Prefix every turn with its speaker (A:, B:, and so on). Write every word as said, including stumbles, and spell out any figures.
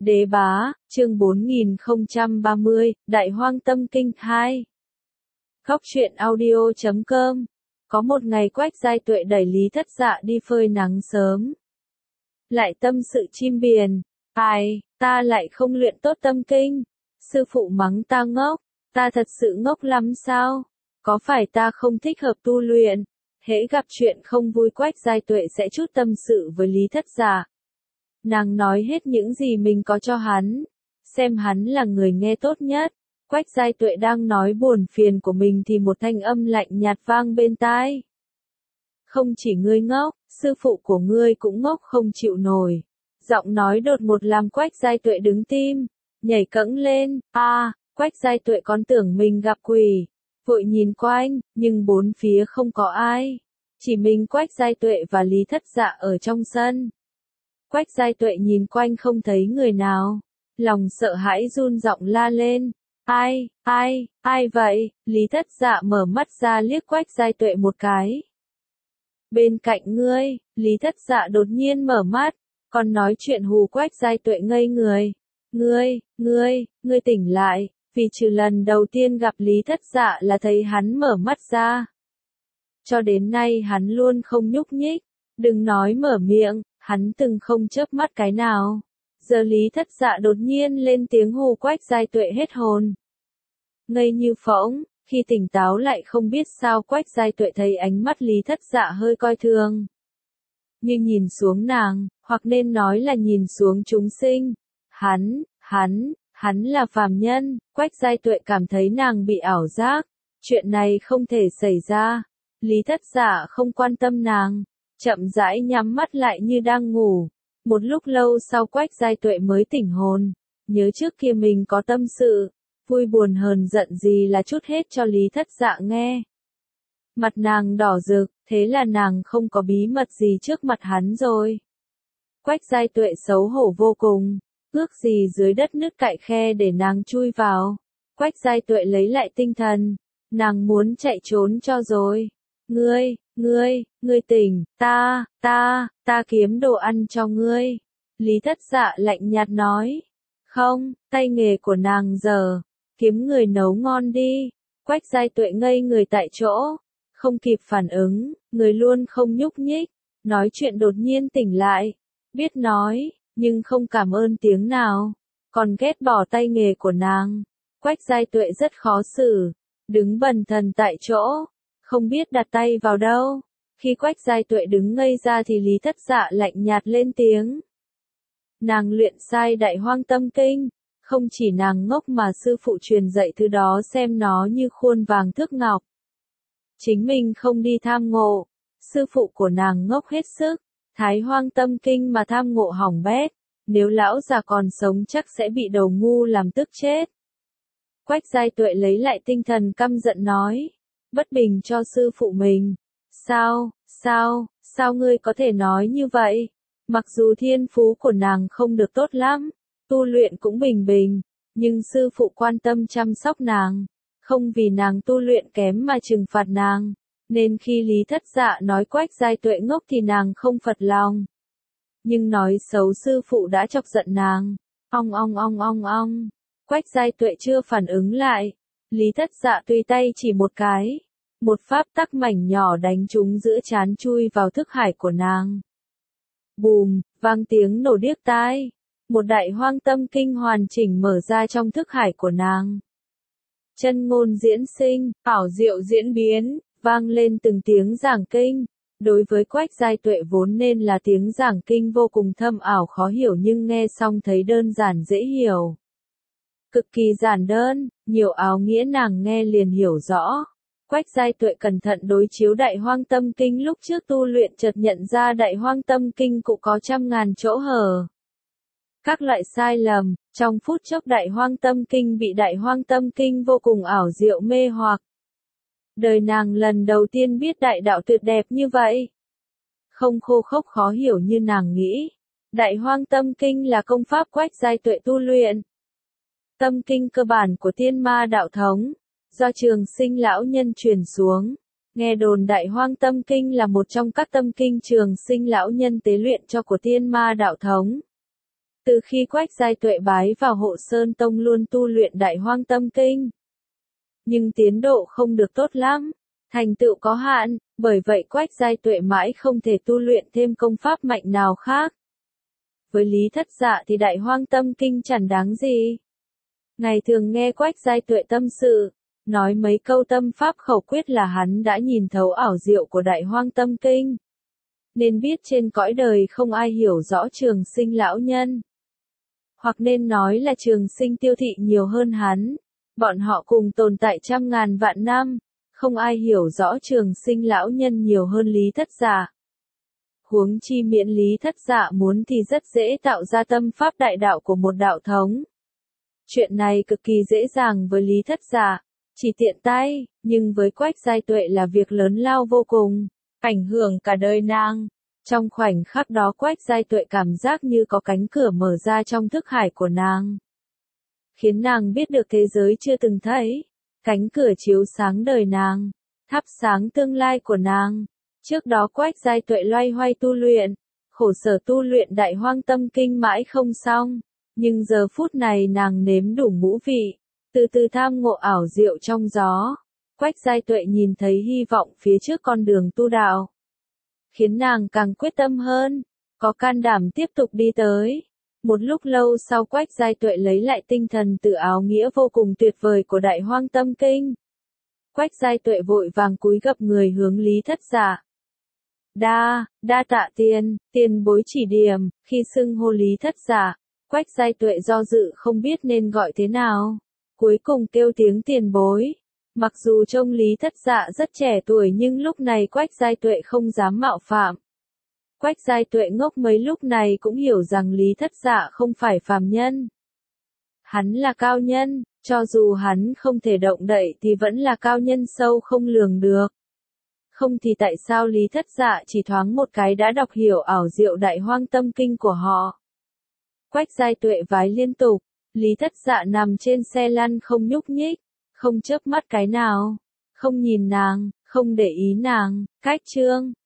A: Đế bá, chương bốn nghìn không trăm ba mươi, Đại Hoang Tâm Kinh hai. Góc truyện audio chấm com. Có một ngày Quách Giai Tuệ đẩy Lý Thất Dạ đi phơi nắng sớm. Lại tâm sự chim biển. Ai, ta lại không luyện tốt tâm kinh. Sư phụ mắng ta ngốc. Ta thật sự ngốc lắm sao? Có phải ta không thích hợp tu luyện? Hễ gặp chuyện không vui Quách Giai Tuệ sẽ chút tâm sự với Lý Thất Dạ. Nàng nói hết những gì mình có cho hắn, xem hắn là người nghe tốt nhất. Quách Giai Tuệ đang nói buồn phiền của mình thì một thanh âm lạnh nhạt vang bên tai. Không chỉ ngươi ngốc, sư phụ của ngươi cũng ngốc không chịu nổi. Giọng nói đột ngột làm Quách Giai Tuệ đứng tim, nhảy cẫng lên. A, à, Quách Giai Tuệ còn tưởng mình gặp quỷ, vội nhìn quanh, nhưng bốn phía không có ai, chỉ mình Quách Giai Tuệ và Lý Thất Dạ ở trong sân. Quách Giai Tuệ nhìn quanh không thấy người nào, lòng sợ hãi run giọng la lên. Ai, ai, ai vậy? Lý Thất Dạ mở mắt ra liếc Quách Giai Tuệ một cái. Bên cạnh ngươi, Lý Thất Dạ đột nhiên mở mắt, còn nói chuyện hù Quách Giai Tuệ ngây người. Ngươi, ngươi, ngươi tỉnh lại, vì trừ lần đầu tiên gặp Lý Thất Dạ là thấy hắn mở mắt ra. Cho đến nay hắn luôn không nhúc nhích, đừng nói mở miệng. Hắn từng không chớp mắt cái nào. Giờ Lý Thất Dạ đột nhiên lên tiếng hù Quách Giai Tuệ hết hồn. Ngây như phỗng, khi tỉnh táo lại không biết sao Quách Giai Tuệ thấy ánh mắt Lý Thất Dạ hơi coi thường. Như nhìn xuống nàng, hoặc nên nói là nhìn xuống chúng sinh. Hắn, hắn, hắn là phàm nhân. Quách Giai Tuệ cảm thấy nàng bị ảo giác. Chuyện này không thể xảy ra. Lý Thất Dạ không quan tâm nàng. Chậm rãi nhắm mắt lại như đang ngủ. Một lúc lâu sau Quách Giai Tuệ mới tỉnh hồn, nhớ trước kia mình có tâm sự, vui buồn hờn giận gì là chút hết cho Lý Thất Dạ nghe. Mặt nàng đỏ rực, thế là nàng không có bí mật gì trước mặt hắn rồi. Quách Giai Tuệ xấu hổ vô cùng, ước gì dưới đất nứt cạy khe để nàng chui vào. Quách Giai Tuệ lấy lại tinh thần, nàng muốn chạy trốn cho rồi. Ngươi, ngươi, ngươi tỉnh, ta, ta, ta kiếm đồ ăn cho ngươi. Lý Thất Dạ lạnh nhạt nói. Không, tay nghề của nàng giờ, kiếm người nấu ngon đi. Quách Giai Tuệ ngây người tại chỗ, không kịp phản ứng, người luôn không nhúc nhích, nói chuyện đột nhiên tỉnh lại, biết nói, nhưng không cảm ơn tiếng nào, còn ghét bỏ tay nghề của nàng. Quách Giai Tuệ rất khó xử, đứng bần thần tại chỗ. Không biết đặt tay vào đâu. Khi Quách Giai Tuệ đứng ngây ra thì Lý Thất Dạ lạnh nhạt lên tiếng. Nàng luyện sai Đại Hoang Tâm Kinh. Không chỉ nàng ngốc mà sư phụ truyền dạy thứ đó xem nó như khuôn vàng thước ngọc. Chính mình không đi tham ngộ. Sư phụ của nàng ngốc hết sức. Thái Hoang Tâm Kinh mà tham ngộ hỏng bét. Nếu lão già còn sống chắc sẽ bị đầu ngu làm tức chết. Quách Giai Tuệ lấy lại tinh thần căm giận nói. Bất bình cho sư phụ mình. Sao, sao, sao ngươi có thể nói như vậy? Mặc dù thiên phú của nàng không được tốt lắm, tu luyện cũng bình bình, nhưng sư phụ quan tâm chăm sóc nàng, không vì nàng tu luyện kém mà trừng phạt nàng, nên khi Lý Thất Dạ nói Quách Giai Tuệ ngốc thì nàng không phật lòng. Nhưng nói xấu sư phụ đã chọc giận nàng. Ong ong ong ong ong. Quách Giai Tuệ chưa phản ứng lại. Lý Thất Dạ tùy tay chỉ một cái. Một pháp tắc mảnh nhỏ đánh trúng giữa trán chui vào thức hải của nàng. Bùm, vang tiếng nổ điếc tai. Một Đại Hoang Tâm Kinh hoàn chỉnh mở ra trong thức hải của nàng. Chân ngôn diễn sinh, ảo diệu diễn biến, vang lên từng tiếng giảng kinh. Đối với Quách Giai Tuệ vốn nên là tiếng giảng kinh vô cùng thâm ảo khó hiểu nhưng nghe xong thấy đơn giản dễ hiểu. Cực kỳ giản đơn, nhiều áo nghĩa nàng nghe liền hiểu rõ. Quách Giai Tuệ cẩn thận đối chiếu Đại Hoang Tâm Kinh lúc trước tu luyện chợt nhận ra Đại Hoang Tâm Kinh cũng có trăm ngàn chỗ hở. Các loại sai lầm, trong phút chốc Đại Hoang Tâm Kinh bị Đại Hoang Tâm Kinh vô cùng ảo diệu mê hoặc. Đời nàng lần đầu tiên biết đại đạo tuyệt đẹp như vậy. Không khô khốc khó hiểu như nàng nghĩ. Đại Hoang Tâm Kinh là công pháp Quách Giai Tuệ tu luyện. Tâm kinh cơ bản của Tiên Ma đạo thống, do Trường Sinh lão nhân truyền xuống. Nghe đồn Đại Hoang Tâm Kinh là một trong các tâm kinh Trường Sinh lão nhân tế luyện cho của Tiên Ma đạo thống. Từ khi Quách Giai Tuệ bái vào Hộ Sơn Tông luôn tu luyện Đại Hoang Tâm Kinh. Nhưng tiến độ không được tốt lắm, thành tựu có hạn, bởi vậy Quách Giai Tuệ mãi không thể tu luyện thêm công pháp mạnh nào khác. Với Lý Thất Dạ thì Đại Hoang Tâm Kinh chẳng đáng gì. Ngày thường nghe Quách Giai Tuệ tâm sự, nói mấy câu tâm pháp khẩu quyết là hắn đã nhìn thấu ảo diệu của Đại Hoang Tâm Kinh. Nên biết trên cõi đời không ai hiểu rõ Trường Sinh lão nhân. Hoặc nên nói là Trường Sinh tiêu thị nhiều hơn hắn. Bọn họ cùng tồn tại trăm ngàn vạn năm, không ai hiểu rõ Trường Sinh lão nhân nhiều hơn Lý Thất Dạ. Huống chi miễn Lý Thất Dạ muốn thì rất dễ tạo ra tâm pháp đại đạo của một đạo thống. Chuyện này cực kỳ dễ dàng với Lý Thất Dạ, chỉ tiện tay, nhưng với Quách Giai Tuệ là việc lớn lao vô cùng, ảnh hưởng cả đời nàng. Trong khoảnh khắc đó Quách Giai Tuệ cảm giác như có cánh cửa mở ra trong thức hải của nàng, khiến nàng biết được thế giới chưa từng thấy. Cánh cửa chiếu sáng đời nàng, thắp sáng tương lai của nàng. Trước đó Quách Giai Tuệ loay hoay tu luyện, khổ sở tu luyện Đại Hoang Tâm Kinh mãi không xong, nhưng giờ phút này nàng nếm đủ ngũ vị, từ từ tham ngộ ảo diệu trong gió. Quách Giai Tuệ nhìn thấy hy vọng phía trước con đường tu đạo, khiến nàng càng quyết tâm hơn, có can đảm tiếp tục đi tới. Một lúc lâu sau Quách Giai Tuệ lấy lại tinh thần từ áo nghĩa vô cùng tuyệt vời của Đại Hoang Tâm Kinh. Quách Giai Tuệ vội vàng cúi gập người hướng Lý Thất Dạ. Đa, đa tạ tiền, tiền bối chỉ điểm. Khi xưng hô Lý Thất Dạ, Quách Giai Tuệ do dự không biết nên gọi thế nào. Cuối cùng kêu tiếng tiền bối. Mặc dù trông Lý Thất Dạ rất trẻ tuổi nhưng lúc này Quách Giai Tuệ không dám mạo phạm. Quách Giai Tuệ ngốc mấy lúc này cũng hiểu rằng Lý Thất Dạ không phải phàm nhân. Hắn là cao nhân, cho dù hắn không thể động đậy thì vẫn là cao nhân sâu không lường được. Không thì tại sao Lý Thất Dạ chỉ thoáng một cái đã đọc hiểu ảo diệu Đại Hoang Tâm Kinh của họ. Quách Giai Tuệ vái liên tục, Lý Thất Dạ nằm trên xe lăn không nhúc nhích, không chớp mắt cái nào, không nhìn nàng, không để ý nàng. Cách chương